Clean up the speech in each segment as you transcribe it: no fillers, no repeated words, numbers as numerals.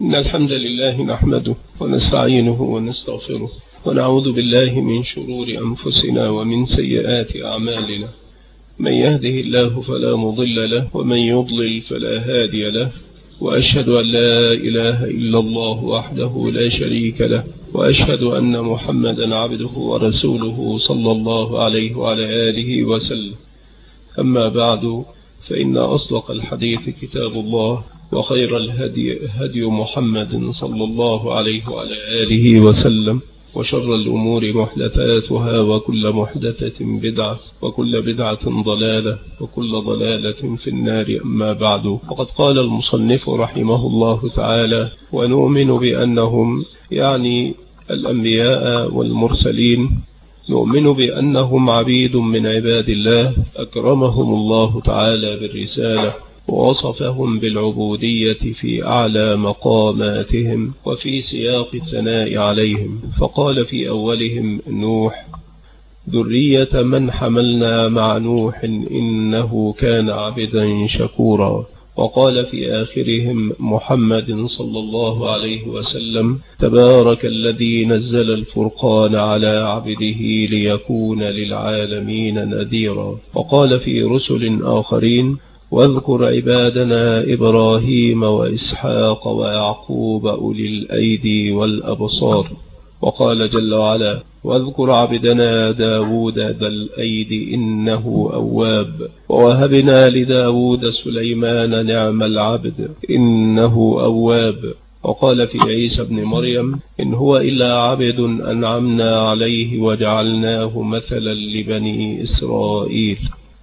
إن الحمد لله نحمده ونستعينه ونستغفره ونعوذ بالله من شرور أنفسنا ومن سيئات أعمالنا. من يهده الله فلا مضل له ومن يضلل فلا هادي له، وأشهد أن لا إله إلا الله وحده لا شريك له، وأشهد أن محمدا عبده ورسوله صلى الله عليه وعلى آله وسلم. أما بعد، فإن أصدق الحديث كتاب الله، وخير الهدي هدي محمد صلى الله عليه وعلى آله وسلم، وشر الأمور محدثاتها، وكل محدثة بدعة، وكل بدعة ضلالة، وكل ضلالة في النار. أما بعد، وقد قال المصنف رحمه الله تعالى: ونؤمن بأنهم، يعني الأنبياء والمرسلين، نؤمن بأنهم عبيد من عباد الله أكرمهم الله تعالى بالرسالة، ووصفهم بالعبودية في أعلى مقاماتهم وفي سياق الثناء عليهم، فقال في أولهم نوح: ذرية من حملنا مع نوح إنه كان عبدا شكورا. وقال في آخرهم محمد صلى الله عليه وسلم: تبارك الذي نزل الفرقان على عبده ليكون للعالمين نذيرا. وقال في رسل آخرين: واذكر عبادنا إبراهيم وإسحاق ويعقوب أولي الأيدي والأبصار. وقال جل وعلا: واذكر عبدنا داود ذا الأيد إنه أواب. ووهبنا لداود سليمان نعم العبد إنه أواب. وقال في عيسى بن مريم: إن هو إلا عبد أنعمنا عليه وجعلناه مثلا لبني إسرائيل.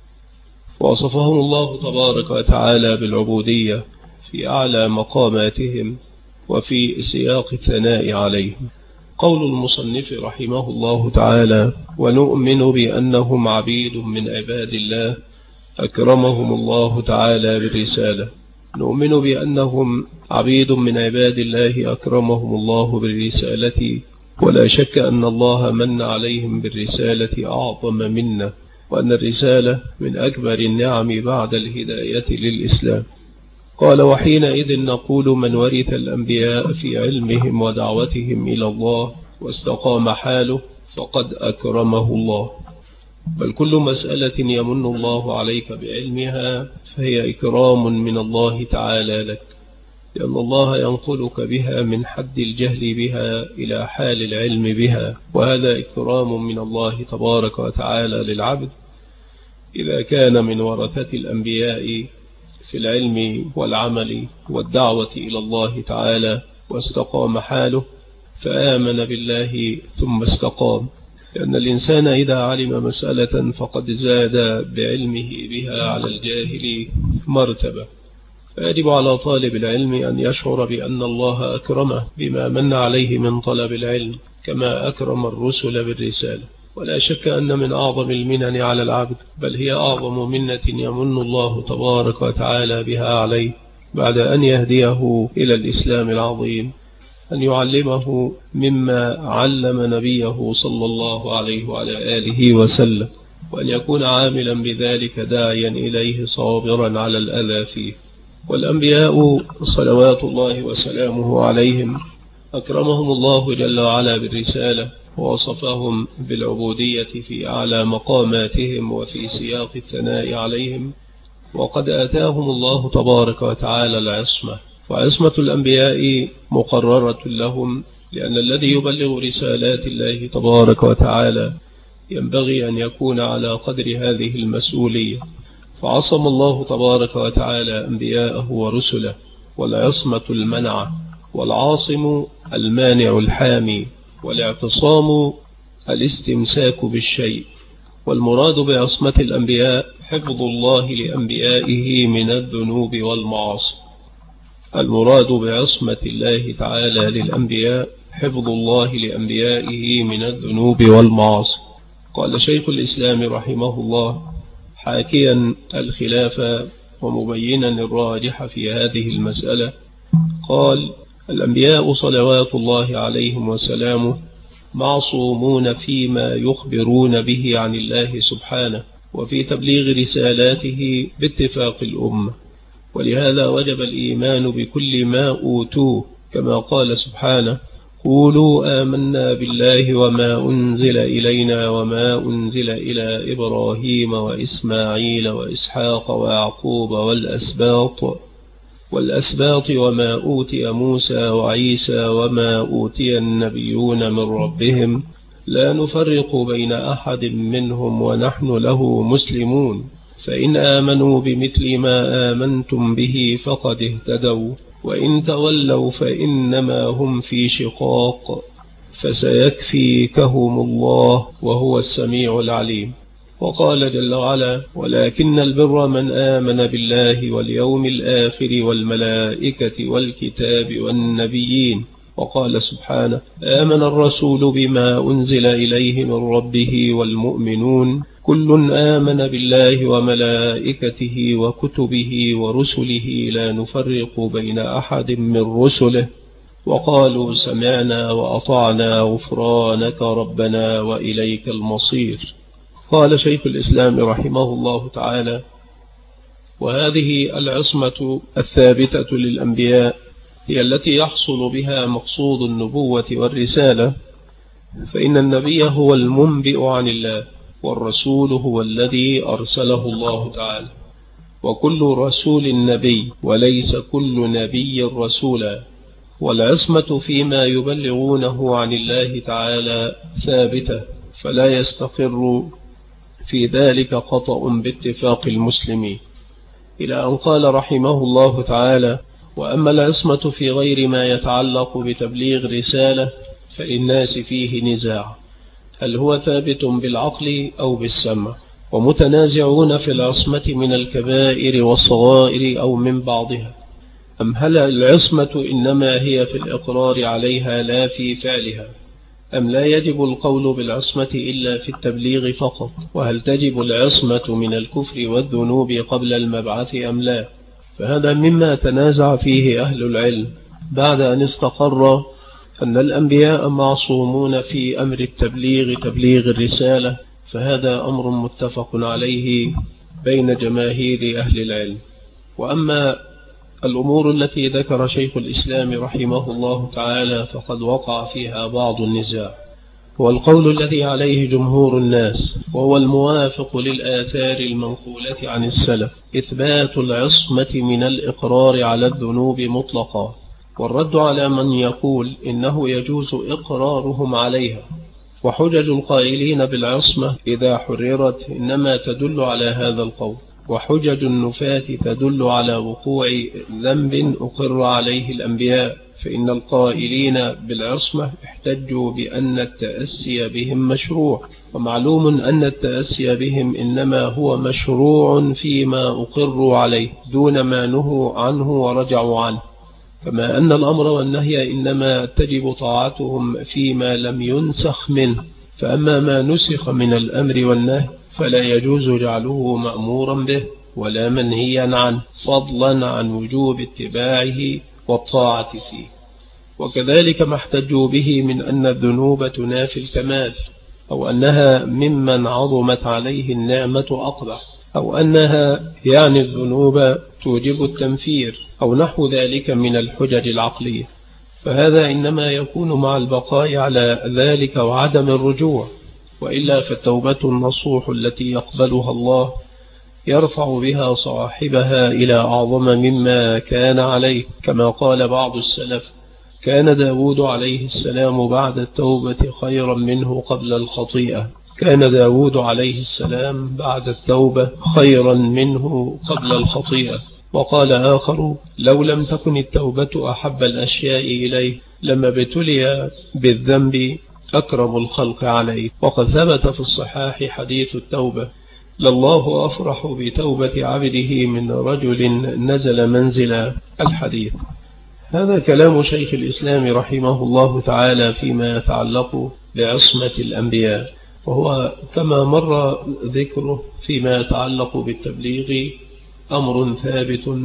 وصفهم الله تبارك وتعالى بالعبودية في أعلى مقاماتهم وفي سياق الثناء عليهم. قول المصنف رحمه الله تعالى: ونؤمن بأنهم عبيد من عباد الله أكرمهم الله تعالى بالرسالة. نؤمن بأنهم عبيد من عباد الله أكرمهم الله بالرسالة، ولا شك أن الله من عليهم بالرسالة أعظم منا، وأن الرسالة من أكبر النعم بعد الهداية للإسلام. قال: وحينئذ نقول: من ورث الأنبياء في علمهم ودعوتهم إلى الله واستقام حاله فقد أكرمه الله. بل كل مسألة يمن الله عليك بعلمها فهي إكرام من الله تعالى لك، لأن الله ينقلك بها من حد الجهل بها إلى حال العلم بها، وهذا إكرام من الله تبارك وتعالى للعبد إذا كان من ورثة الأنبياء في العلم والعمل والدعوة إلى الله تعالى، واستقام حاله فآمن بالله ثم استقام. لأن الإنسان إذا علم مسألة فقد زاد بعلمه بها على الجاهل مرتبة، فيجب على طالب العلم أن يشعر بأن الله أكرمه بما من عليه من طلب العلم، كما أكرم الرسل بالرسالة. ولا شك أن من أعظم المنن على العبد، بل هي أعظم منة يمن الله تبارك وتعالى بها عليه بعد أن يهديه إلى الإسلام العظيم، أن يعلمه مما علم نبيه صلى الله عليه وعلى آله وسلم، وأن يكون عاملا بذلك داعيا إليه صابرا على الأذى فيه. والأنبياء صلوات الله وسلامه عليهم أكرمهم الله جل وعلا بالرسالة، ووصفهم بالعبودية في أعلى مقاماتهم وفي سياق الثناء عليهم، وقد آتاهم الله تبارك وتعالى العصمة. وعصمة الأنبياء مقررة لهم، لأن الذي يبلغ رسالات الله تبارك وتعالى ينبغي أن يكون على قدر هذه المسؤولية. فعصم الله تبارك وتعالى أنبياءه ورسله، والعصمة المنعة، والعاصم المانع الحامي، والاعتصام الاستمساك بالشيء. والمراد بعصمة الأنبياء حفظ الله لأنبيائه من الذنوب والمعاصي. المراد بعصمة الله تعالى للأنبياء حفظ الله لأنبيائه من الذنوب والمعاصي. قال شيخ الإسلام رحمه الله حاكيا الخلاف ومبينا الراجح في هذه المسألة، قال: الأنبياء صلوات الله عليهم وسلامه معصومون فيما يخبرون به عن الله سبحانه وفي تبليغ رسالاته باتفاق الأمة، ولهذا وجب الإيمان بكل ما أوتوه كما قال سبحانه: قولوا آمنا بالله وما أنزل إلينا وما أنزل إلى إبراهيم وإسماعيل وإسحاق ويعقوب والأسباط وما أوتي موسى وعيسى وما أوتي النبيون من ربهم لا نفرق بين أحد منهم ونحن له مسلمون، فإن آمنوا بمثل ما آمنتم به فقد اهتدوا، وإن تولوا فإنما هم في شقاق، فسيكفيكهم الله وهو السميع العليم. وقال جل وعلا: ولكن البر من آمن بالله واليوم الآخر والملائكة والكتاب والنبيين. وقال سبحانه: آمن الرسول بما أنزل إليه من ربه والمؤمنون كل آمن بالله وملائكته وكتبه ورسله لا نفرق بين أحد من رسله وقالوا سمعنا وأطعنا غفرانك ربنا وإليك المصير. قال شيخ الإسلام رحمه الله تعالى: وهذه العصمة الثابتة للأنبياء هي التي يحصل بها مقصود النبوة والرسالة، فإن النبي هو المنبئ عن الله، والرسول هو الذي أرسله الله تعالى، وكل رسول نبي وليس كل نبي رسولا، والعصمة فيما يبلغونه عن الله تعالى ثابتة، فلا يستقر في ذلك خطأ باتفاق المسلمين، إلى أن قال رحمه الله تعالى: وأما العصمة في غير ما يتعلق بتبليغ رسالة فللناس فيه نزاع، هل هو ثابت بالعقل أو بالسمع، ومتنازعون في العصمة من الكبائر والصغائر أو من بعضها، أم هل العصمة إنما هي في الإقرار عليها لا في فعلها، أم لا يجب القول بالعصمة إلا في التبليغ فقط، وهل تجب العصمة من الكفر والذنوب قبل المبعث أم لا. فهذا مما تنازع فيه أهل العلم بعد أن استقر أن الأنبياء معصومون في أمر التبليغ تبليغ الرسالة، فهذا أمر متفق عليه بين جماهير أهل العلم. وأما الأمور التي ذكر شيخ الإسلام رحمه الله تعالى فقد وقع فيها بعض النزاع، هو القول الذي عليه جمهور الناس، وهو الموافق للآثار المنقولة عن السلف، إثبات العصمة من الإقرار على الذنوب مطلقا، والرد على من يقول إنه يجوز إقرارهم عليها. وحجج القائلين بالعصمة إذا حررت إنما تدل على هذا القول، وحجج النفاة تدل على وقوع ذنب أقر عليه الأنبياء، فإن القائلين بالعصمة احتجوا بأن التأسي بهم مشروع، ومعلوم أن التأسي بهم إنما هو مشروع فيما أقروا عليه دون ما نهوا عنه ورجعوا عنه، كما أن الأمر والنهي إنما تجب طاعتهم فيما لم ينسخ منه، فأما ما نسخ من الأمر والنهي فلا يجوز جعله مأمورا به ولا منهيا عنه، فضلا عن وجوب اتباعه والطاعة فيه. وكذلك ما احتجوا به من أن الذنوب تنافي الكمال، أو أنها ممن عظمت عليه النعمة أقبح، أو أنها يعني الذنوب توجب التنفير، أو نحو ذلك من الحجج العقلية، فهذا إنما يكون مع البقاء على ذلك وعدم الرجوع، وإلا فالتوبة النصوح التي يقبلها الله يرفع بها صاحبها إلى أعظم مما كان عليه، كما قال بعض السلف: كان داود عليه السلام بعد التوبة خيرا منه قبل الخطيئة. كان داود عليه السلام بعد التوبة خيرا منه قبل الخطيئة. وقال آخر: لو لم تكن التوبة أحب الأشياء إليه لما ابتلي بالذنب أكرم الخلق عليه. وقد ثبت في الصحاح حديث التوبة: لله أفرح بتوبة عبده من رجل نزل منزل الحديث. هذا كلام شيخ الإسلام رحمه الله تعالى فيما يتعلق بعصمة الأنبياء، وهو كما مر ذكره فيما يتعلق بالتبليغ أمر ثابت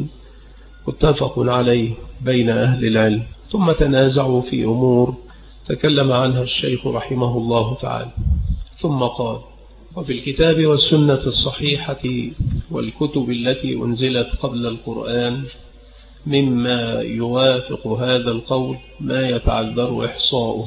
متفق عليه بين أهل العلم، ثم تنازعوا في أمور تكلم عنها الشيخ رحمه الله تعالى، ثم قال: وفي الكتاب والسنة الصحيحة والكتب التي أنزلت قبل القرآن مما يوافق هذا القول ما يتعذر إحصاؤه.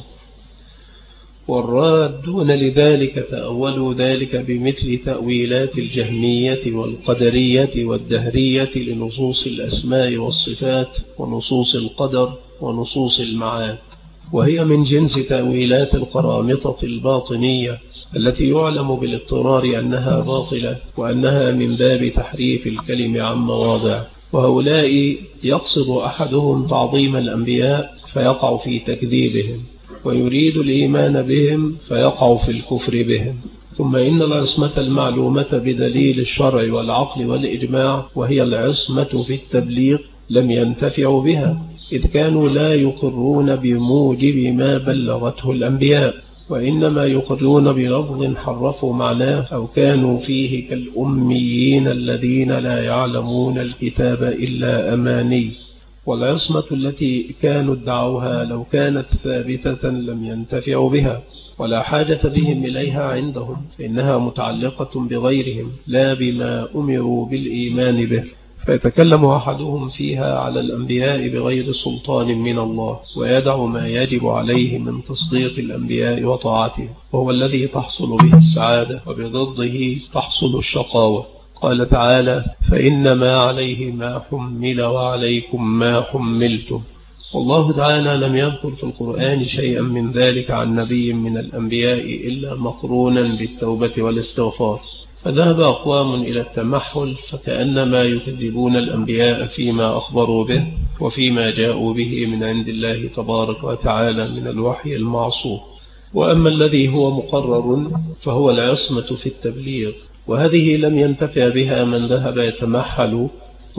والرادون لذلك تأولوا ذلك بمثل تأويلات الجهمية والقدرية والدهرية لنصوص الأسماء والصفات ونصوص القدر ونصوص المعاد، وهي من جنس تأويلات القرامطة الباطنية التي يعلم بالاضطرار أنها باطلة وأنها من باب تحريف الكلم عن مواضع. وهؤلاء يقصد أحدهم تعظيم الأنبياء فيقع في تكذيبهم، ويريد الإيمان بهم فيقع في الكفر بهم. ثم إن العصمة المعلومة بدليل الشرع والعقل والإجماع، وهي العصمة في التبليغ، لم ينتفعوا بها، إذ كانوا لا يقرون بموجب ما بلغته الأنبياء، وإنما يقرون بلفظ حرفوا معناه أو كانوا فيه كالأميين الذين لا يعلمون الكتاب إلا أماني. والعصمة التي كانوا ادعوها لو كانت ثابتة لم ينتفعوا بها ولا حاجة بهم إليها عندهم، فإنها متعلقة بغيرهم لا بما أمروا بالإيمان به. فيتكلم أحدهم فيها على الأنبياء بغير سلطان من الله، ويدع ما يجب عليه من تصديق الأنبياء وطاعته، وهو الذي تحصل به السعادة، وبضده تحصل الشقاوة. قال تعالى: فإنما عليه ما حمل وعليكم ما حملتم. والله تعالى لم يذكر في القرآن شيئا من ذلك عن نبي من الأنبياء إلا مقرونا بالتوبة والاستغفار. فذهب أقوام إلى التمحل، فكأنما يكذبون الأنبياء فيما أخبروا به وفيما جاءوا به من عند الله تبارك وتعالى من الوحي المعصوم. وأما الذي هو مقرر فهو العصمة في التبليغ، وهذه لم ينتفع بها من ذهب يتمحل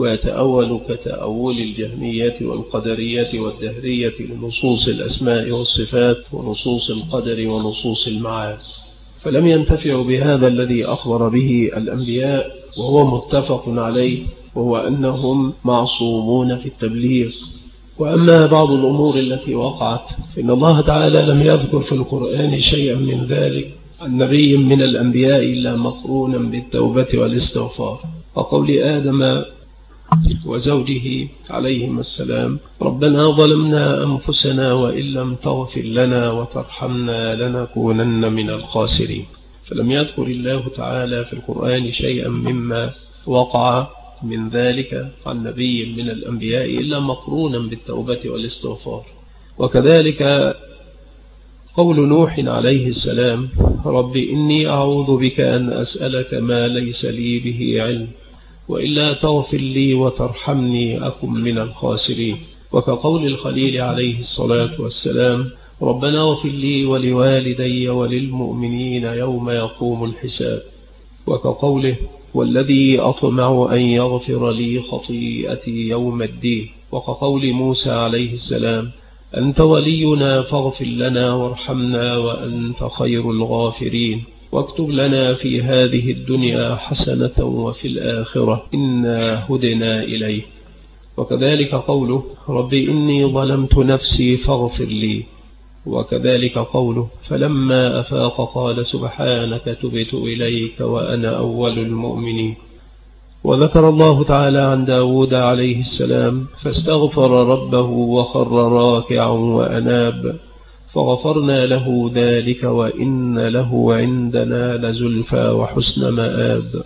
ويتأول كتأول الجهمية والقدرية والدهرية لنصوص الأسماء والصفات ونصوص القدر ونصوص المعاد، فلم ينتفع بهذا الذي أخبر به الأنبياء وهو متفق عليه، وهو أنهم معصومون في التبليغ. وأما بعض الأمور التي وقعت فإن الله تعالى لم يذكر في القرآن شيئا من ذلك عن نبي من الأنبياء إلا مقرونا بالتوبة والاستغفار، وقول آدم وزوجه عليهما السلام: ربنا ظلمنا أنفسنا وإن لم تغفر لنا وترحمنا لنكونن من الخاسرين. فلم يذكر الله تعالى في القرآن شيئا مما وقع من ذلك عن نبي من الأنبياء إلا مقرونا بالتوبة والاستغفار. وكذلك قول نوح عليه السلام: رب إني أعوذ بك أن أسألك ما ليس لي به علم وإلا تغفر لي وترحمني أكن من الخاسرين. وكقول الخليل عليه الصلاة والسلام: ربنا اغفر لي ولوالدي وللمؤمنين يوم يقوم الحساب. وكقوله: والذي أطمع أن يغفر لي خطيئتي يوم الدين. وكقول موسى عليه السلام: أنت ولينا فاغفر لنا وارحمنا وأنت خير الغافرين واكتب لنا في هذه الدنيا حسنة وفي الآخرة إنا هدنا إليه. وكذلك قوله: رب إني ظلمت نفسي فاغفر لي. وكذلك قوله: فلما أفاق قال سبحانك تبت إليك وأنا أول المؤمنين. وذكر الله تعالى عن داود عليه السلام: فاستغفر ربه وخر راكعا وأناب فغفرنا له ذلك وإن له عندنا لزلفى وحسن مآب.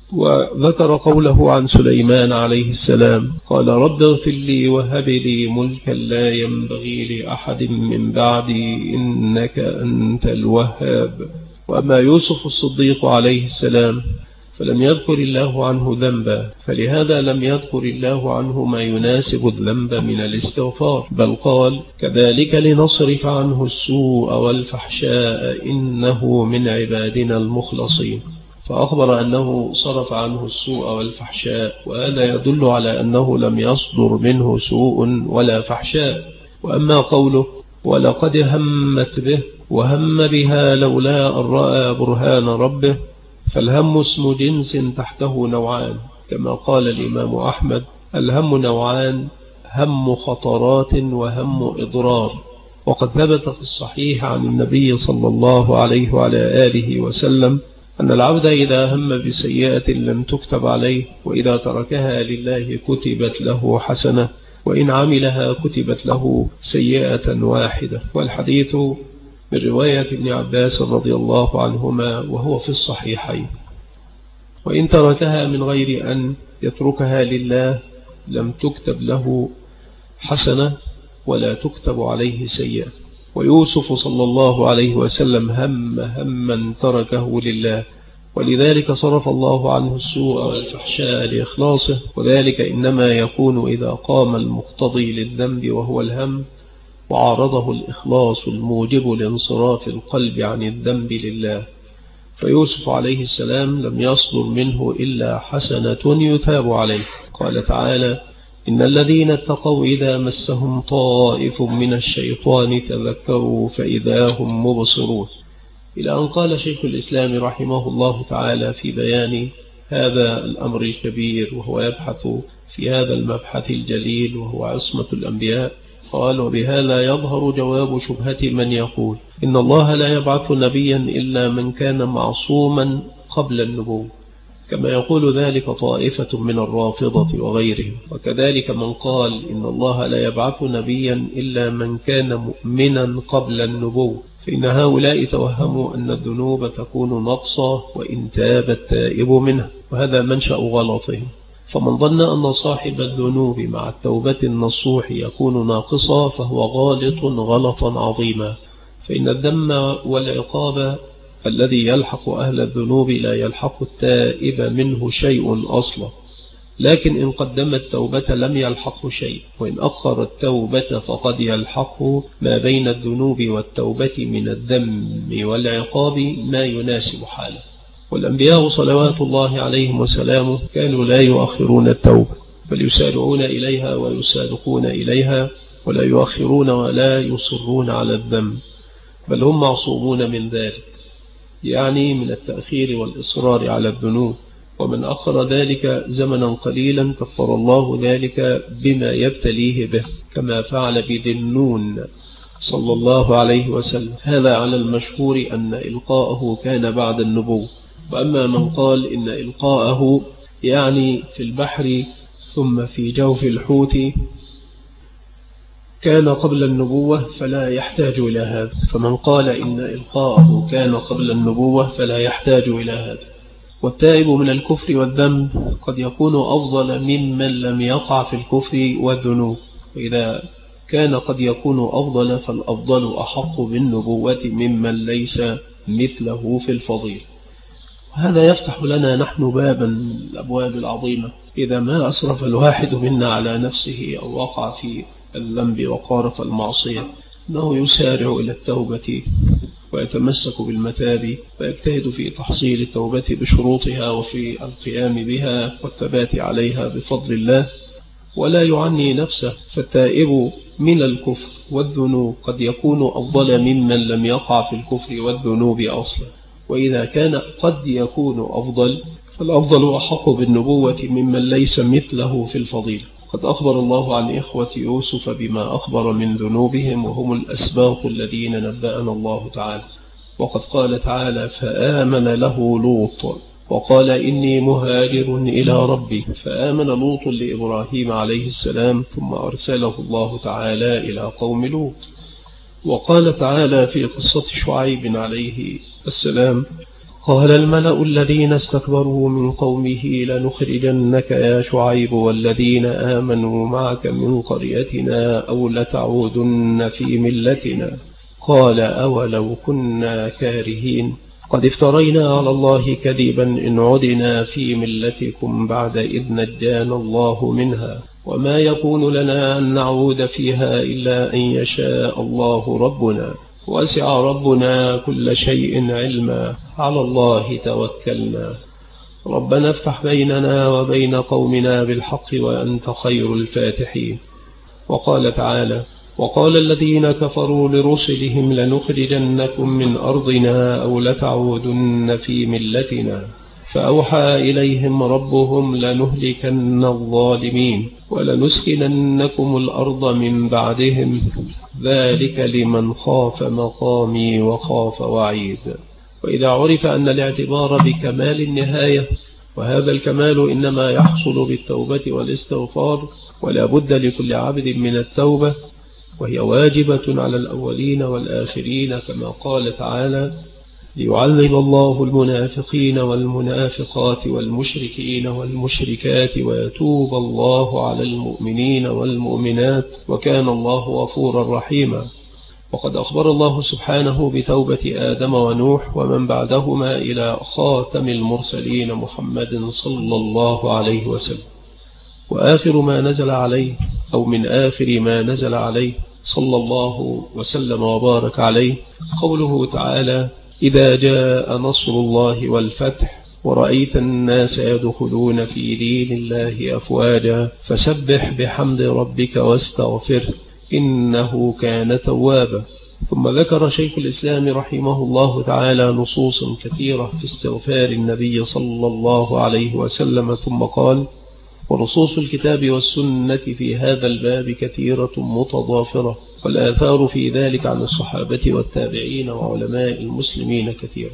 وذكر قوله عن سليمان عليه السلام: قال رب اغفر لي وهب لي ملكا لا ينبغي لأحد من بعدي إنك أنت الوهاب. وأما يوسف الصديق عليه السلام فلم يذكر الله عنه ذنبا، فلهذا لم يذكر الله عنه ما يناسب الذنب من الاستغفار، بل قال: كذلك لنصرف عنه السوء والفحشاء إنه من عبادنا المخلصين. فأخبر أنه صرف عنه السوء والفحشاء، وهذا يدل على أنه لم يصدر منه سوء ولا فحشاء. وأما قوله: ولقد همت به وهم بها لولا أن رأى برهان ربه، فالهم اسم جنس تحته نوعان، كما قال الإمام أحمد: الهم نوعان، هم خطرات وهم إضرار. وقد ثبت في الصحيح عن النبي صلى الله عليه وعلى آله وسلم أن العبد إذا هم بسيئة لم تكتب عليه، وإذا تركها لله كتبت له حسنة، وإن عملها كتبت له سيئة واحدة. والحديث من رواية ابن عباس رضي الله عنهما وهو في الصحيحين. وإن تركها من غير أن يتركها لله لم تكتب له حسنة ولا تكتب عليه سيئة. ويوسف صلى الله عليه وسلم هما تركه لله، ولذلك صرف الله عنه السوء والفحشاء لإخلاصه، وذلك إنما يكون إذا قام المقتضي للذنب وهو الهم وعارضه الإخلاص الموجب لانصراف القلب عن الذنب لله. فيوسف عليه السلام لم يصدر منه إلا حسنة يتاب عليه. قال تعالى: إن الذين اتقوا إذا مسهم طائف من الشيطان تذكروا فإذا هم مبصرون، إلى أن قال شيخ الإسلام رحمه الله تعالى في بيان هذا الأمر الكبير، وهو يبحث في هذا المبحث الجليل وهو عصمة الأنبياء، قال: وبهذا يظهر جواب شبهة من يقول إن الله لا يبعث نبيا إلا من كان معصوما قبل النبوة، كما يقول ذلك طائفة من الرافضة وغيرهم. وكذلك من قال إن الله لا يبعث نبيا إلا من كان مؤمنا قبل النبوة، فإن هؤلاء توهموا أن الذنوب تكون نقصا وإن تاب التائب منها، وهذا منشأ غلطهم. فمن ظن أن صاحب الذنوب مع التوبة النصوح يكون ناقصا فهو غالط غلطا عظيما، فإن الذم والعقاب الذي يلحق أهل الذنوب لا يلحق التائب منه شيء أصلا، لكن إن قدم التوبة لم يلحق شيء، وإن أخر التوبة فقد يلحق ما بين الذنوب والتوبة من الذم والعقاب ما يناسب حاله. والأنبياء صلوات الله عليهم وسلامه كانوا لا يؤخرون التوبة، بل يسارعون إليها ويسابقون إليها، ولا يؤخرون ولا يصرون على الذنب، بل هم معصومون من ذلك، يعني من التأخير والإصرار على الذنوب. ومن أخر ذلك زمنا قليلا كفر الله ذلك بما يبتليه به، كما فعل بذي النون صلى الله عليه وسلم. هذا على المشهور أن إلقاءه كان بعد النبوة. وأما من قال إن إلقاءه يعني في البحر ثم في جوف الحوت كان قبل النبوة فلا يحتاج إلى هذا. فمن قال إن إلقاءه كان قبل النبوة فلا يحتاج إلى هذا. والتائب من الكفر والذنب قد يكون أفضل ممن لم يقع في الكفر والذنوب، وإذا كان قد يكون أفضل فالأفضل أحق بالنبوة ممن ليس مثله في الفضيل. وهذا يفتح لنا نحن بابا من الأبواب العظيمة. إذا ما أسرف الواحد منا على نفسه أو وقع في الذنب وقارف المعصية أنه يسارع إلى التوبة ويتمسك بالمتاب ويجتهد في تحصيل التوبة بشروطها وفي القيام بها والثبات عليها بفضل الله، ولا يعني نفسه. فالتائب من الكفر والذنوب قد يكون أفضل ممن لم يقع في الكفر والذنوب أصلا. وإذا كان قد يكون أفضل فالأفضل أحق بالنبوة ممن ليس مثله في الفضيلة. قد أخبر الله عن إخوة يوسف بما أخبر من ذنوبهم، وهم الأسباط الذين نبأنا الله تعالى. وقد قال تعالى: فآمن له لوط وقال إني مهاجر إلى ربي. فآمن لوط لإبراهيم عليه السلام، ثم أرسله الله تعالى إلى قوم لوط. وقال تعالى في قصة شعيب عليه السلام: قال الملأ الذين استكبروا من قومه لنخرجنك يا شعيب والذين آمنوا معك من قريتنا أو لتعودن في ملتنا. قال أولو كنا كارهين قد افترينا على الله كذبا إن عدنا في ملتكم بعد إذ نجانا الله منها وما يكون لنا أن نعود فيها إلا أن يشاء الله ربنا وسع ربنا كل شيء علما على الله توكلنا ربنا افتح بيننا وبين قومنا بالحق وأنت خير الفاتحين. وقال تعالى: وقال الذين كفروا لرسلهم لنخرجنكم من أرضنا أو لتعودن في ملتنا فأوحى إليهم ربهم لنهلكن الظالمين ولنسكننكم الأرض من بعدهم ذلك لمن خاف مقامي وخاف وعيد. وإذا عرف أن الاعتبار بكمال النهاية وهذا الكمال إنما يحصل بالتوبة والاستغفار، ولا بد لكل عبد من التوبة، وهي واجبة على الأولين والآخرين، كما قال تعالى: ليعذب الله المنافقين والمنافقات والمشركين والمشركات ويتوب الله على المؤمنين والمؤمنات وكان الله غفورا رحيما. وقد أخبر الله سبحانه بتوبة آدم ونوح ومن بعدهما إلى خاتم المرسلين محمد صلى الله عليه وسلم. وآخر ما نزل عليه، أو من آخر ما نزل عليه صلى الله وسلم وبارك عليه، قوله تعالى: إذا جاء نصر الله والفتح ورأيت الناس يدخلون في دين الله أفواجا فسبح بحمد ربك واستغفره إنه كان توابا. ثم ذكر شيخ الإسلام رحمه الله تعالى نصوص كثيرة في استغفار النبي صلى الله عليه وسلم، ثم قال: ونصوص الكتاب والسنة في هذا الباب كثيرة متضافرة، والآثار في ذلك عن الصحابة والتابعين وعلماء المسلمين كثيرة،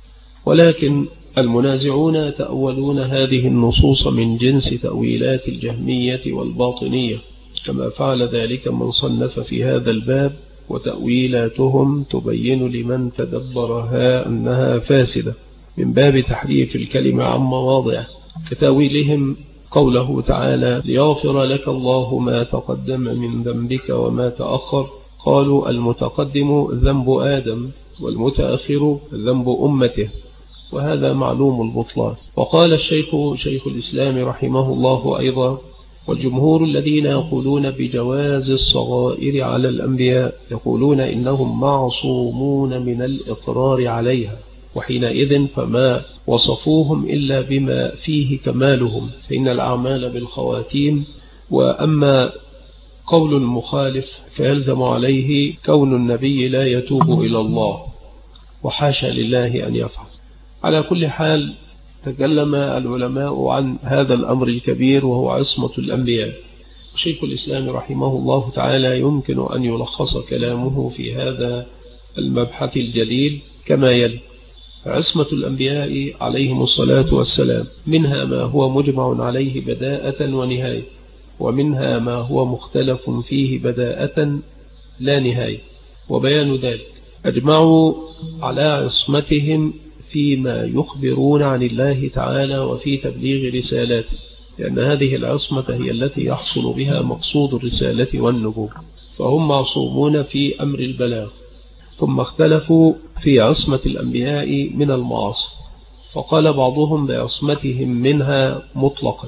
ولكن المنازعون تأولون هذه النصوص من جنس تأويلات الجهمية والباطنية، كما فعل ذلك من صنف في هذا الباب، وتأويلاتهم تبين لمن تدبرها أنها فاسدة من باب تحريف الكلمة عن مواضعه، كتأويلهم قوله تعالى: ليغفر لك الله ما تقدم من ذنبك وما تأخر. قالوا: المتقدم ذنب آدم والمتأخر ذنب أمته، وهذا معلوم البطلان. وقال شيخ الإسلام رحمه الله أيضا: والجمهور الذين يقولون بجواز الصغائر على الأنبياء يقولون إنهم معصومون من الإقرار عليها، وحينئذ فما وصفوهم إلا بما فيه كمالهم، فإن الأعمال بالخواتيم. وأما قول المخالف فيلزم عليه كون النبي لا يتوب إلى الله، وحاشا لله أن يفعل. على كل حال، تكلم العلماء عن هذا الأمر الكبير وهو عصمة الأنبياء. شيخ الإسلام رحمه الله تعالى يمكن أن يلخص كلامه في هذا المبحث الجليل كما يلي: عصمة الأنبياء عليهم الصلاة والسلام منها ما هو مجمع عليه بداءة ونهاية، ومنها ما هو مختلف فيه بداءة لا نهاية. وبيان ذلك: أجمعوا على عصمتهم فيما يخبرون عن الله تعالى وفي تبليغ رسالاته، لأن هذه العصمة هي التي يحصل بها مقصود الرسالة والنبوة، فهم معصومون في أمر البلاغ. ثم اختلفوا في عصمة الأنبياء من المعاصي، فقال بعضهم بعصمتهم منها مطلقا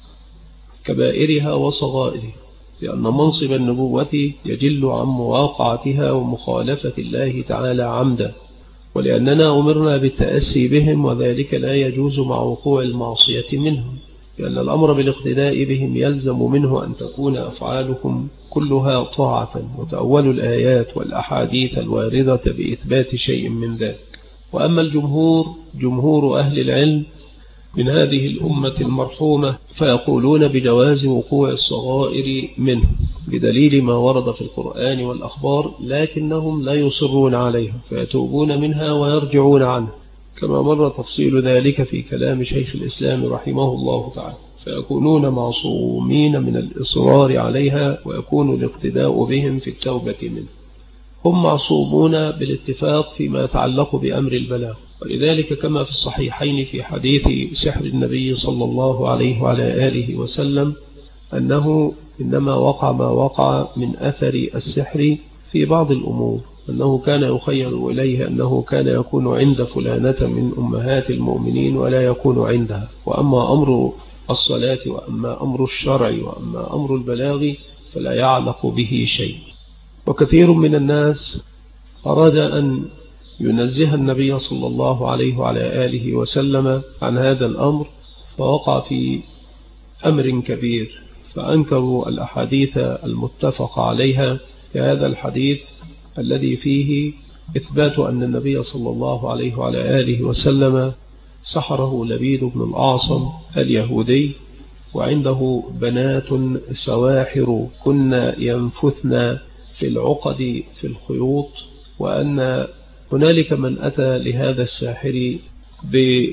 كبائرها وصغائرها، لأن منصب النبوة يجل عن مواقعتها ومخالفة الله تعالى عمدا، ولأننا أمرنا بالتأسي بهم، وذلك لا يجوز مع وقوع المعصية منهم، لأن الأمر بالاقتداء بهم يلزم منه أن تكون أفعالهم كلها طاعة، وتأول الآيات والأحاديث الواردة بإثبات شيء من ذلك. وأما الجمهور، جمهور أهل العلم من هذه الأمة المرحومة، فيقولون بجواز وقوع الصغائر منه بدليل ما ورد في القرآن والأخبار، لكنهم لا يصرون عليها فيتوبون منها ويرجعون عنها، كما مر تفصيل ذلك في كلام شيخ الإسلام رحمه الله تعالى، فيكونون معصومين من الإصرار عليها، ويكون الاقتداء بهم في التوبة منه. هم معصومون بالاتفاق فيما يتعلق بأمر البلاغ، ولذلك كما في الصحيحين في حديث سحر النبي صلى الله عليه وعلى آله وسلم أنه إنما وقع ما وقع من أثر السحر في بعض الأمور، أنه كان يخيل إليه أنه كان يكون عند فلانة من أمهات المؤمنين ولا يكون عندها، وأما أمر الصلاة وأما أمر الشرع وأما أمر البلاغ فلا يعلق به شيء. وكثير من الناس أراد أن ينزه النبي صلى الله عليه وعلى آله وسلم عن هذا الأمر، فوقع في أمر كبير، فأنكروا الأحاديث المتفق عليها كهذا الحديث الذي فيه إثبات أن النبي صلى الله عليه وعلى آله وسلم سحره لبيد بن الأعصم اليهودي، وعنده بنات سواحر كنا ينفثن في العقد في الخيوط، وأن هنالك من أتى لهذا الساحر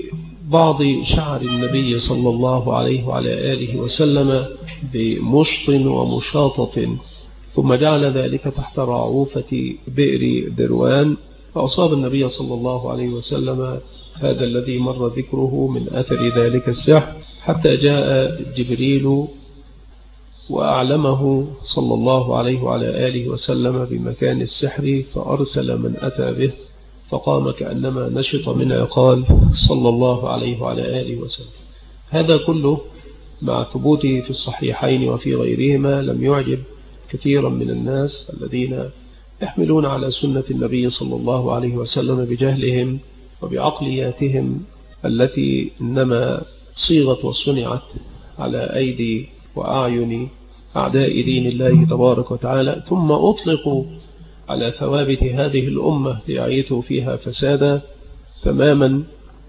بعض شعر النبي صلى الله عليه وعلى آله وسلم بمشط ومشاطة، ثم جعل ذلك تحت رعوفة بئر دروان، فأصاب النبي صلى الله عليه وسلم هذا الذي مر ذكره من أثر ذلك السحر، حتى جاء جبريل وأعلمه صلى الله عليه وعلى آله وسلم بمكان السحر، فأرسل من أتى به فقام كأنما نشط من عقال صلى الله عليه وعلى آله وسلم. هذا كله مع ثبوته في الصحيحين وفي غيرهما لم يعجب كثيرا من الناس الذين يحملون على سنة النبي صلى الله عليه وسلم بجهلهم وبعقلياتهم التي إنما صيغت وصنعت على أيدي وأعين أعداء دين الله تبارك وتعالى، ثم أطلقوا على ثوابت هذه الأمة ليعيثوا فيها فسادا تماما،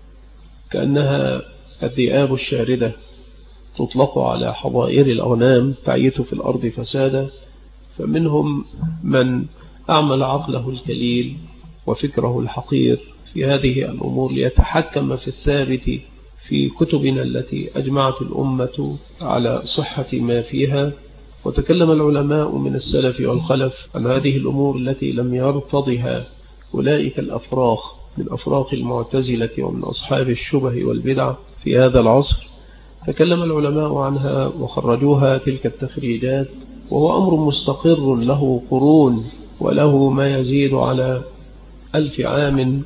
كأنها الذئاب الشاردة تطلق على حظائر الأغنام تعيث في الأرض فسادا. فمنهم من أعمل عقله الكليل وفكره الحقير في هذه الأمور ليتحكم في الثابت في كتبنا التي أجمعت الأمة على صحة ما فيها. وتكلم العلماء من السلف والخلف عن هذه الأمور التي لم يرتضها أولئك الأفراخ من أفراخ المعتزلة ومن أصحاب الشبه والبدع في هذا العصر. تكلم العلماء عنها وخرجوها تلك التخريجات، وهو أمر مستقر له قرون وله ما يزيد على 1000 عام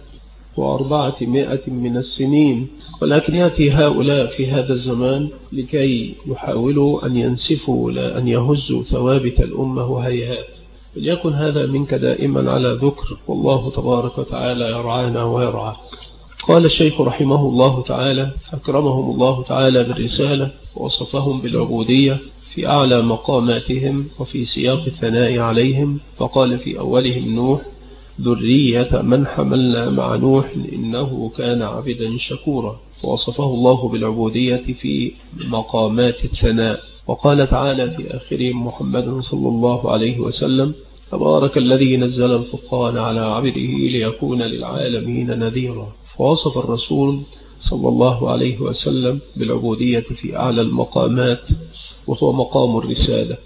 و400 من السنين، ولكن يأتي هؤلاء في هذا الزمان لكي يحاولوا أن ينسفوا لا أن يهزوا ثوابت الأمة، وهيهات. وليكن هذا منك دائما على ذكر، والله تبارك وتعالى يرعانا ويرعاك. قال الشيخ رحمه الله تعالى: أكرمهم الله تعالى بالرسالة ووصفهم بالعبودية في أعلى مقاماتهم وفي سياق الثناء عليهم، فقال في أولهم: نوح ذرية من حملنا مع نوح إنه كان عبدا شكورا. ووصفه الله بالعبودية في مقامات الثناء. وقال تعالى في آخرهم: محمد صلى الله عليه وسلم: تبارك الذي نزل الفرقان على عبده ليكون للعالمين نذيرا. فوصف الرسول صلى الله عليه وسلم بالعبودية في أعلى المقامات، وهو مقام الرسالة.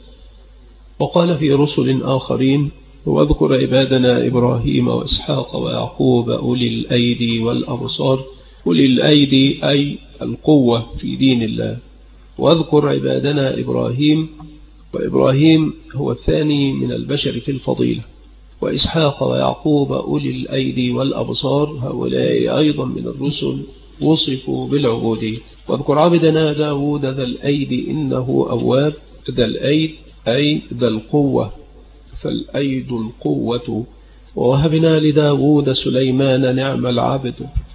وقال في رسل آخرين: واذكر عبادنا إبراهيم وإسحاق ويعقوب أولي الأيدي والأبصار. أولي الأيدي أي القوة في دين الله. واذكر عبادنا إبراهيم، وإبراهيم هو الثاني من البشر في الفضيلة، وإسحاق ويعقوب أولي الأيدي والأبصار هؤلاء أيضا من الرسل وصفوا بالعبودية. واذكر عبدنا داود ذا الأيدي إنه أواب. ذا الأيد أي ذا القوة، فالأيد القوة. ووهبنا لداود سليمان نعم العبد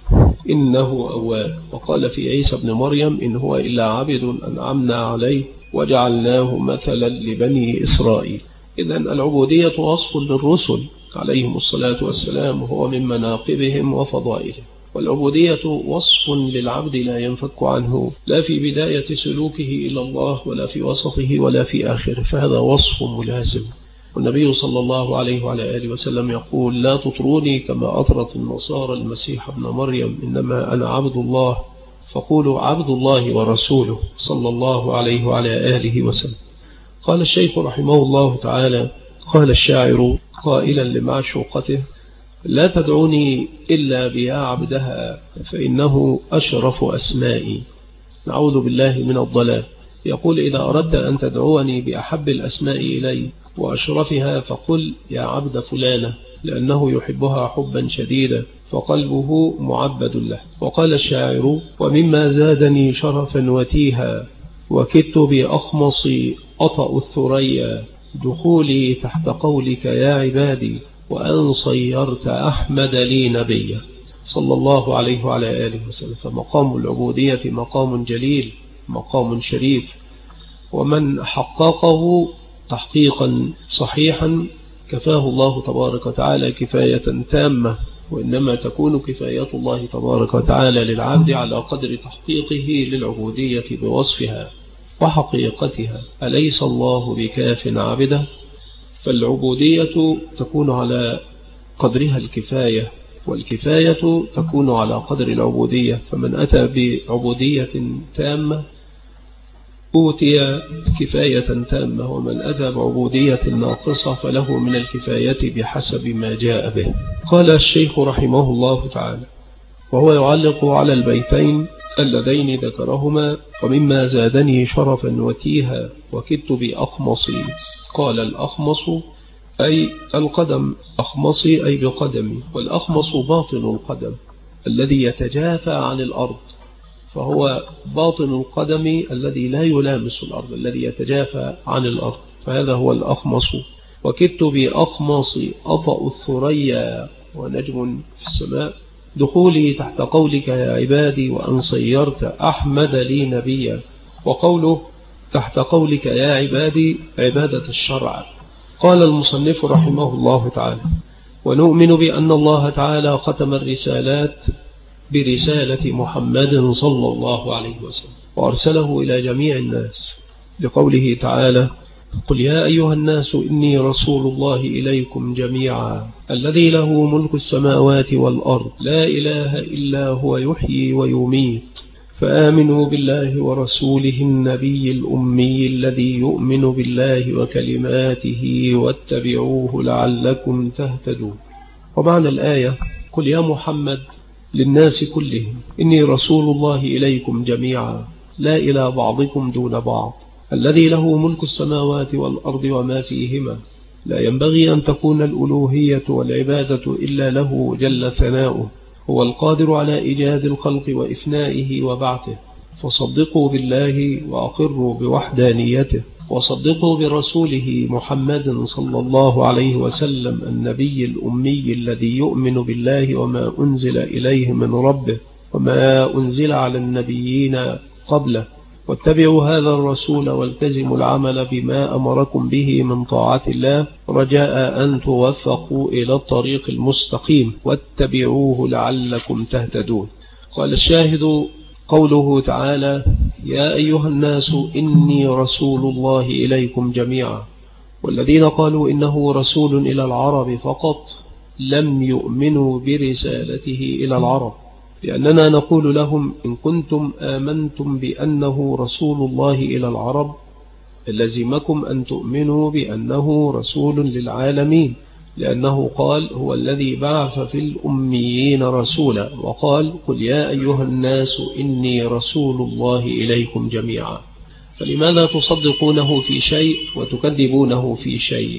إنه أواب. وقال في عيسى بن مريم: إن هو إلا عبد أنعمنا عليه وجعلناه مثلا لبني إسرائيل. إذن العبودية وصف للرسل عليهم الصلاة والسلام، وهو من مناقبهم وفضائلهم. والعبودية وصف للعبد لا ينفك عنه، لا في بداية سلوكه إلى الله ولا في وسطه ولا في آخره، فهذا وصف ملازم. والنبي صلى الله عليه وعلى آله وسلم يقول: لا تطروني كما أطرت النصارى المسيح ابن مريم، إنما أنا عبد الله، فقولوا عبد الله ورسوله صلى الله عليه وعلى آله وسلم. قال الشيخ رحمه الله تعالى: قال الشاعر قائلا لمعشوقته: لا تدعوني إلا بيا عبدها فإنه أشرف أسمائي. نعوذ بالله من الضلال. يقول: إذا أردت أن تدعوني بأحب الأسماء إلي وأشرفها فقل يا عبد فلانة، لأنه يحبها حبا شديدا فقلبه معبد له. وقال الشاعر: ومما زادني شرفا وتيها وكدت بأخمصي أطأ الثريا، دخولي تحت قولك يا عبادي وأن صيرت أحمد لي نبيا صلى الله عليه وعلى آله وسلم. فمقام العبودية مقام جليل، مقام شريف، ومن حققه تحقيقا صحيحا كفاه الله تبارك وتعالى كفاية تامة. وإنما تكون كفاية الله تبارك وتعالى للعبد على قدر تحقيقه للعبودية بوصفها وحقيقتها. أليس الله بكاف عبده؟ فالعبودية تكون على قدرها الكفاية والكفاية تكون على قدر العبودية، فمن أتى بعبودية تامة أوتي كفاية تامة، ومن أتى بعبودية ناقصة فله من الكفاية بحسب ما جاء به. قال الشيخ رحمه الله تعالى وهو يعلق على البيتين اللذين ذكرهما: ومما زادني شرفا وتيها وكدت بأخمصي. قال الأخمص أي القدم، أخمصي أي بقدمي، والأخمص باطن القدم الذي يتجافى عن الأرض، فهو باطن القدم الذي لا يلامس الأرض، الذي يتجافى عن الأرض، فهذا هو الأخمص. وكدت بأخمصي أطأ الثريا ونجم في السماء، دخولي تحت قولك يا عبادي وأن صيرت أحمد لي نبيا. وقوله تحت قولك يا عبادي عبادة الشرع. قال المصنف رحمه الله تعالى: ونؤمن بأن الله تعالى ختم الرسالات برسالة محمد صلى الله عليه وسلم وأرسله إلى جميع الناس، لقوله تعالى: قل يا أيها الناس إني رسول الله إليكم جميعا الذي له ملك السماوات والأرض لا إله إلا هو يحيي ويميت، فآمنوا بالله ورسوله النبي الأمي الذي يؤمن بالله وكلماته واتبعوه لعلكم تهتدون. ومعنى الآية: قل يا محمد للناس كلهم إني رسول الله إليكم جميعا لا إلى بعضكم دون بعض، الذي له ملك السماوات والأرض وما فيهما، لا ينبغي أن تكون الألوهية والعبادة إلا له جل ثناؤه، هو القادر على إيجاد الخلق وإفنائه وبعثه، فصدقوا بالله وأقروا بوحدانيته، وصدقوا برسوله محمد صلى الله عليه وسلم النبي الأمي الذي يؤمن بالله وما أنزل إليه من ربه وما أنزل على النبيين قبله، واتبعوا هذا الرسول والتزموا العمل بما أمركم به من طاعة الله رجاء أن توفقوا إلى الطريق المستقيم، واتبعوه لعلكم تهتدون. قال الشاهد قوله تعالى: يا أيها الناس إني رسول الله إليكم جميعا. والذين قالوا إنه رسول إلى العرب فقط لم يؤمنوا برسالته إلى العرب، لأننا نقول لهم: إن كنتم آمنتم بأنه رسول الله إلى العرب لزمكم أن تؤمنوا بأنه رسول للعالمين، لأنه قال: هو الذي بعث في الأميين رسولا، وقال: قل يا أيها الناس إني رسول الله إليكم جميعا. فلماذا تصدقونه في شيء وتكذبونه في شيء؟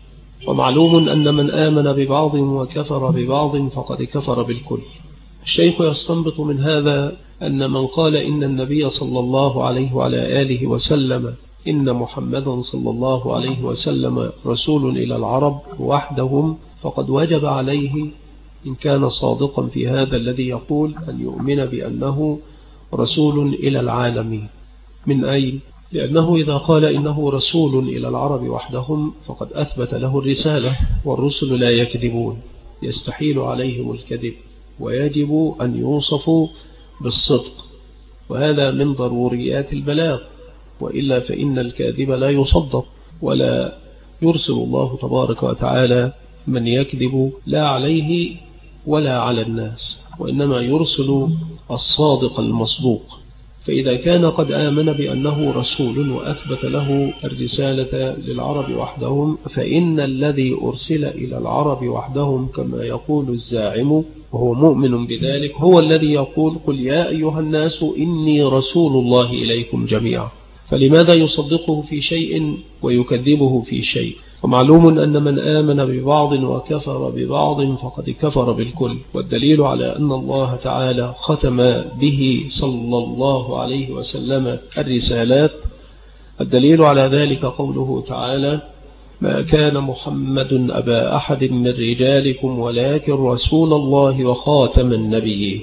ومعلوم أن من آمن ببعض وكفر ببعض فقد كفر بالكل. الشيخ يستنبط من هذا أن من قال إن النبي صلى الله عليه وعلى آله وسلم إن محمدا صلى الله عليه وسلم رسول إلى العرب وحدهم فقد وجب عليه إن كان صادقا في هذا الذي يقول أن يؤمن بأنه رسول إلى العالمين. من أين؟ لأنه إذا قال إنه رسول إلى العرب وحدهم فقد أثبت له الرسالة، والرسل لا يكذبون، يستحيل عليهم الكذب، ويجب أن يوصفوا بالصدق، وهذا من ضروريات البلاغ، وإلا فإن الكاذب لا يصدق، ولا يرسل الله تبارك وتعالى من يكذب لا عليه ولا على الناس، وإنما يرسل الصادق المصدوق. فإذا كان قد آمن بأنه رسول وأثبت له الرسالة للعرب وحدهم، فإن الذي أرسل إلى العرب وحدهم كما يقول الزاعم وهو مؤمن بذلك هو الذي يقول: قل يا أيها الناس إني رسول الله إليكم جميعا. فلماذا يصدقه في شيء ويكذبه في شيء؟ ومعلوم أن من آمن ببعض وكفر ببعض فقد كفر بالكل، والدليل على أن الله تعالى ختم به صلى الله عليه وسلم الرسالات، الدليل على ذلك قوله تعالى: ما كان محمد أبا أحد من رجالكم ولكن رسول الله وخاتم النبيين.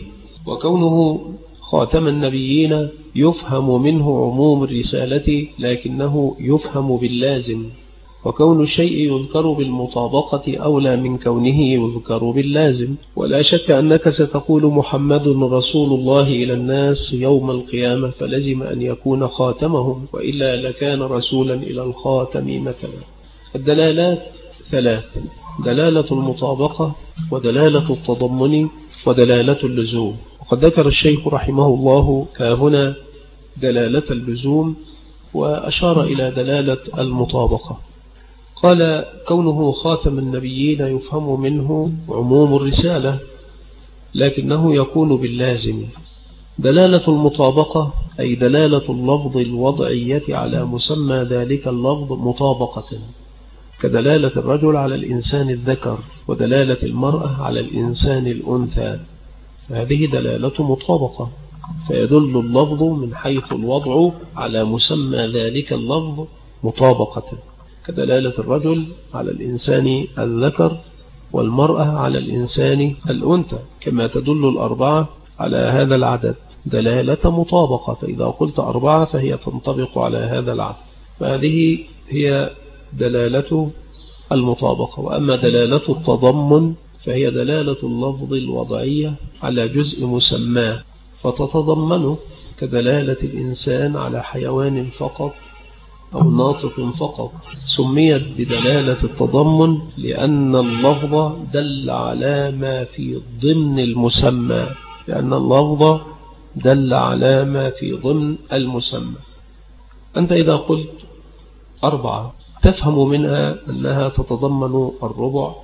وكونه خاتم النبيين يفهم منه عموم الرسالة، لكنه يفهم باللازم، وكون الشيء يذكر بالمطابقة أولى من كونه يذكر باللازم. ولا شك أنك ستقول محمد رسول الله إلى الناس يوم القيامة، فلزم أن يكون خاتمهم، وإلا لكان رسولا إلى الخاتم مثلا. الدلالات ثلاث: دلالة المطابقة ودلالة التضمن ودلالة اللزوم. وقد ذكر الشيخ رحمه الله هنا دلالة اللزوم وأشار إلى دلالة المطابقة. قال كونه خاتم النبيين يفهم منه عموم الرسالة لكنه يكون باللازم. دلالة المطابقة أي دلالة اللفظ الوضعية على مسمى ذلك اللفظ مطابقة، كدلالة الرجل على الإنسان الذكر ودلالة المرأة على الإنسان الأنثى، هذه دلالة مطابقة، فيدل اللفظ من حيث الوضع على مسمى ذلك اللفظ مطابقة، كدلالة الرجل على الإنسان الذكر والمرأة على الإنسان الأنثى، كما تدل الأربعة على هذا العدد دلالة مطابقة. فإذا قلت 4 فهي تنطبق على هذا العدد، فهذه هي دلالة المطابقة. وأما دلالة التضمن فهي دلالة اللفظ الوضعية على جزء مسماه فتتضمنه، كدلالة الإنسان على حيوان فقط أو ناطق فقط. سميت بدلالة التضمن لأن اللفظ دل على ما في ضمن المسمى، لأن اللفظ دل على ما في ضمن المسمى. أنت إذا قلت 4 تفهم منها أنها تتضمن الربع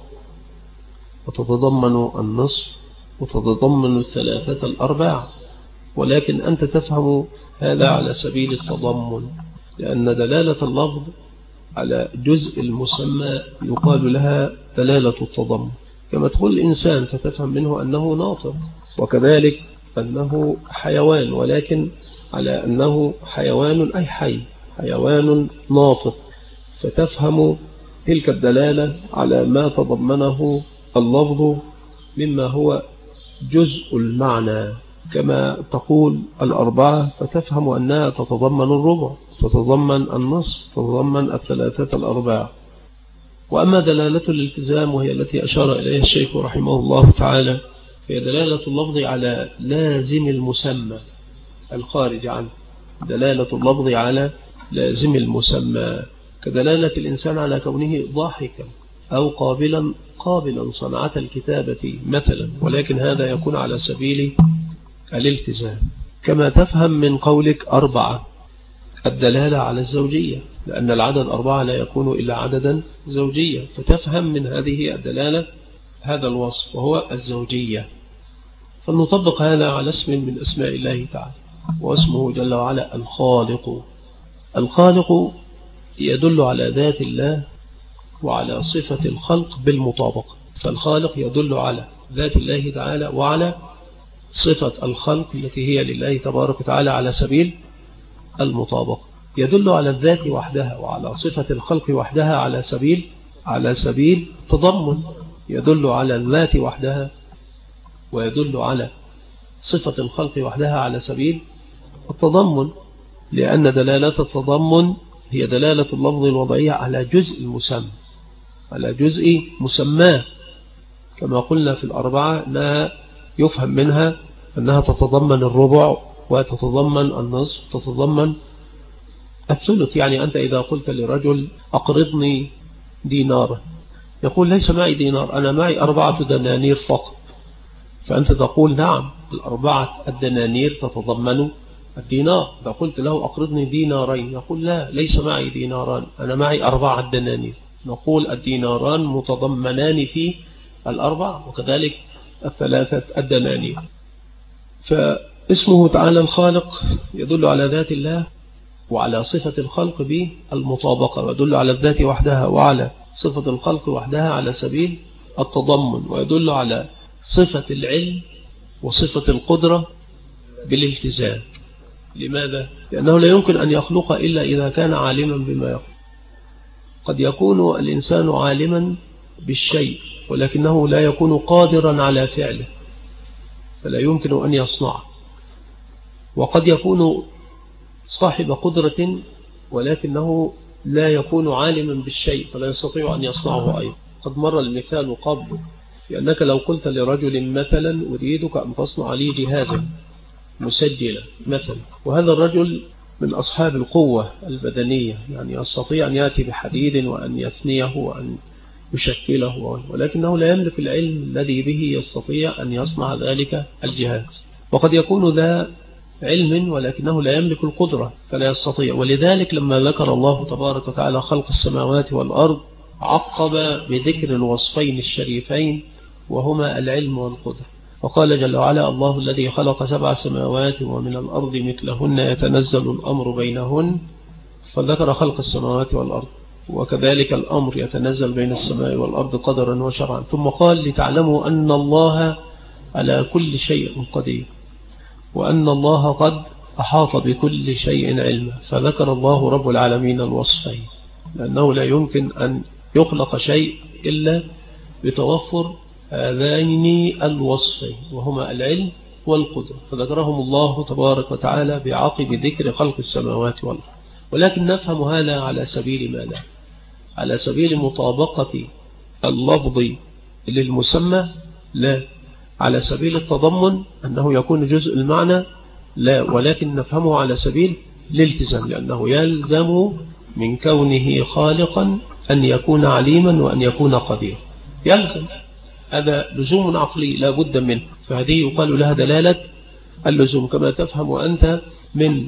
وتتضمن النصف وتتضمن الثلاثة الأرباع، ولكن أنت تفهم هذا على سبيل التضمن، لأن دلالة اللفظ على جزء المسمى يقال لها دلالة التضمن. كما تقول الإنسان فتفهم منه أنه ناطق، وكذلك أنه حيوان، ولكن على أنه حيوان أي حي، حيوان ناطق، فتفهم تلك الدلالة على ما تضمنه اللفظ مما هو جزء المعنى. كما تقول 4 فتفهم أنها تتضمن الربع، تتضمن النصف، تتضمن الثلاثة الأرباع. وأما دلالة الالتزام وهي التي أشار إليها الشيخ رحمه الله تعالى، هي دلالة اللفظ على لازم المسمى الخارج عنه، دلالة اللفظ على لازم المسمى، كدلالة الإنسان على كونه ضاحكا أو قابلا صنعة الكتابة مثلا، ولكن هذا يكون على سبيل الالتزام. كما تفهم من قولك 4 الدلالة على الزوجية، لأن العدد 4 لا يكون إلا عددا زوجية، فتفهم من هذه الدلالة هذا الوصف وهو الزوجية. فلنطبق هذا على اسم من أسماء الله تعالى، واسمه جل وعلا الخالق. الخالق يدل على ذات الله وعلى صفة الخلق بالمطابقة، فالخالق يدل على ذات الله تعالى وعلى صفة الخلق التي هي لله تبارك وتعالى على سبيل المطابقة. يدل على الذات وحدها وعلى صفة الخلق وحدها على سبيل التضمن، يدل على الذات وحدها ويدل على صفة الخلق وحدها على سبيل التضمن، لأن دلالة التضمن هي دلالة اللفظ الوضعية على جزء المسمى، على جزء مسماه، كما قلنا في 4 أنها يفهم منها أنها تتضمن الربع وتتضمن النصف وتتضمن الثلث. يعني أنت إذا قلت لرجل أقرضني دينارا، يقول ليس معي دينار، أنا معي 4 دنانير فقط، فأنت تقول نعم 4 الدنانير تتضمن الدينار. إذا قلت له أقرضني دينارين، يقول لا ليس معي ديناران، أنا معي 4 دنانير، نقول الديناران متضمنان في 4 وكذلك 3 الدنانير. فاسمه تعالى الخالق يدل على ذات الله وعلى صفة الخلق بالمطابقة، ويدل على الذات وحدها وعلى صفة الخلق وحدها على سبيل التضمن، ويدل على صفة العلم وصفة القدرة بالالتزام. لماذا؟ لأنه لا يمكن أن يخلق إلا إذا كان عالما بما يخلق. قد يكون الإنسان عالما بالشيء ولكنه لا يكون قادرا على فعله، فلا يمكن أن يصنعه. وقد يكون صاحب قدرة ولكنه لا يكون عالما بالشيء فلا يستطيع أن يصنعه أيضا. قد مر المثال قبل، لأنك لو قلت لرجل مثلا أريدك أن تصنع لي جهازا مسجلا مثلا، وهذا الرجل من أصحاب القوة البدنية، يعني يستطيع أن يأتي بحديد وأن يثنيه وأن يشكله، ولكنه لا يملك العلم الذي به يستطيع أن يصنع ذلك الجهاز. وقد يكون ذا علم ولكنه لا يملك القدرة فلا يستطيع. ولذلك لما ذكر الله تبارك وتعالى خلق السماوات والأرض عقب بذكر الوصفين الشريفين وهما العلم والقدرة، وقال جل وعلا: الله الذي خلق 7 سماوات ومن الأرض مثلهن يتنزل الأمر بينهن، فذكر خلق السماوات والأرض، وكذلك الأمر يتنزل بين السماء والأرض قدرا وشرعا، ثم قال: لتعلموا أن الله على كل شيء قدير وأن الله قد أحاط بكل شيء علما، فذكر الله رب العالمين الوصفين، لأنه لا يمكن أن يخلق شيء إلا بتوفر هذين الوصفين وهما العلم والقدرة، فذكرهم الله تبارك وتعالى بعقب ذكر خلق السماوات والأرض. ولكن نفهم هذا على سبيل ماذا؟ على سبيل مطابقة اللفظ للمسمى؟ لا. على سبيل التضمن أنه يكون جزء المعنى؟ لا، ولكن نفهمه على سبيل الالتزام، لأنه يلزم من كونه خالقا أن يكون عليما وأن يكون قدير، يلزم، هذا لزوم عقلي لا بد منه، فهذه يقال لها دلالة اللزوم. كما تفهم أنت من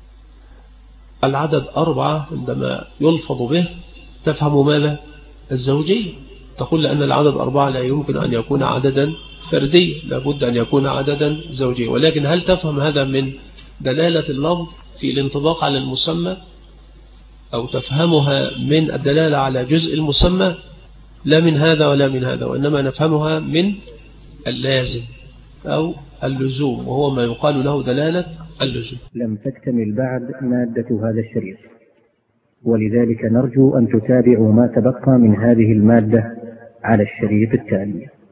العدد 4 عندما يلفظ به تفهم ماذا؟ الزوجية، تقول لأن العدد 4 لا يمكن أن يكون عددا فردي، لابد أن يكون عددا زوجي. ولكن هل تفهم هذا من دلالة اللفظ في الانطباق على المسمى، أو تفهمها من الدلالة على جزء المسمى؟ لا من هذا ولا من هذا، وإنما نفهمها من اللازم أو اللزوم، وهو ما يقال له دلالة اللزوم. لم تكتمل بعد مادة هذا الشريط، ولذلك نرجو أن تتابعوا ما تبقى من هذه المادة على الشريط التالي.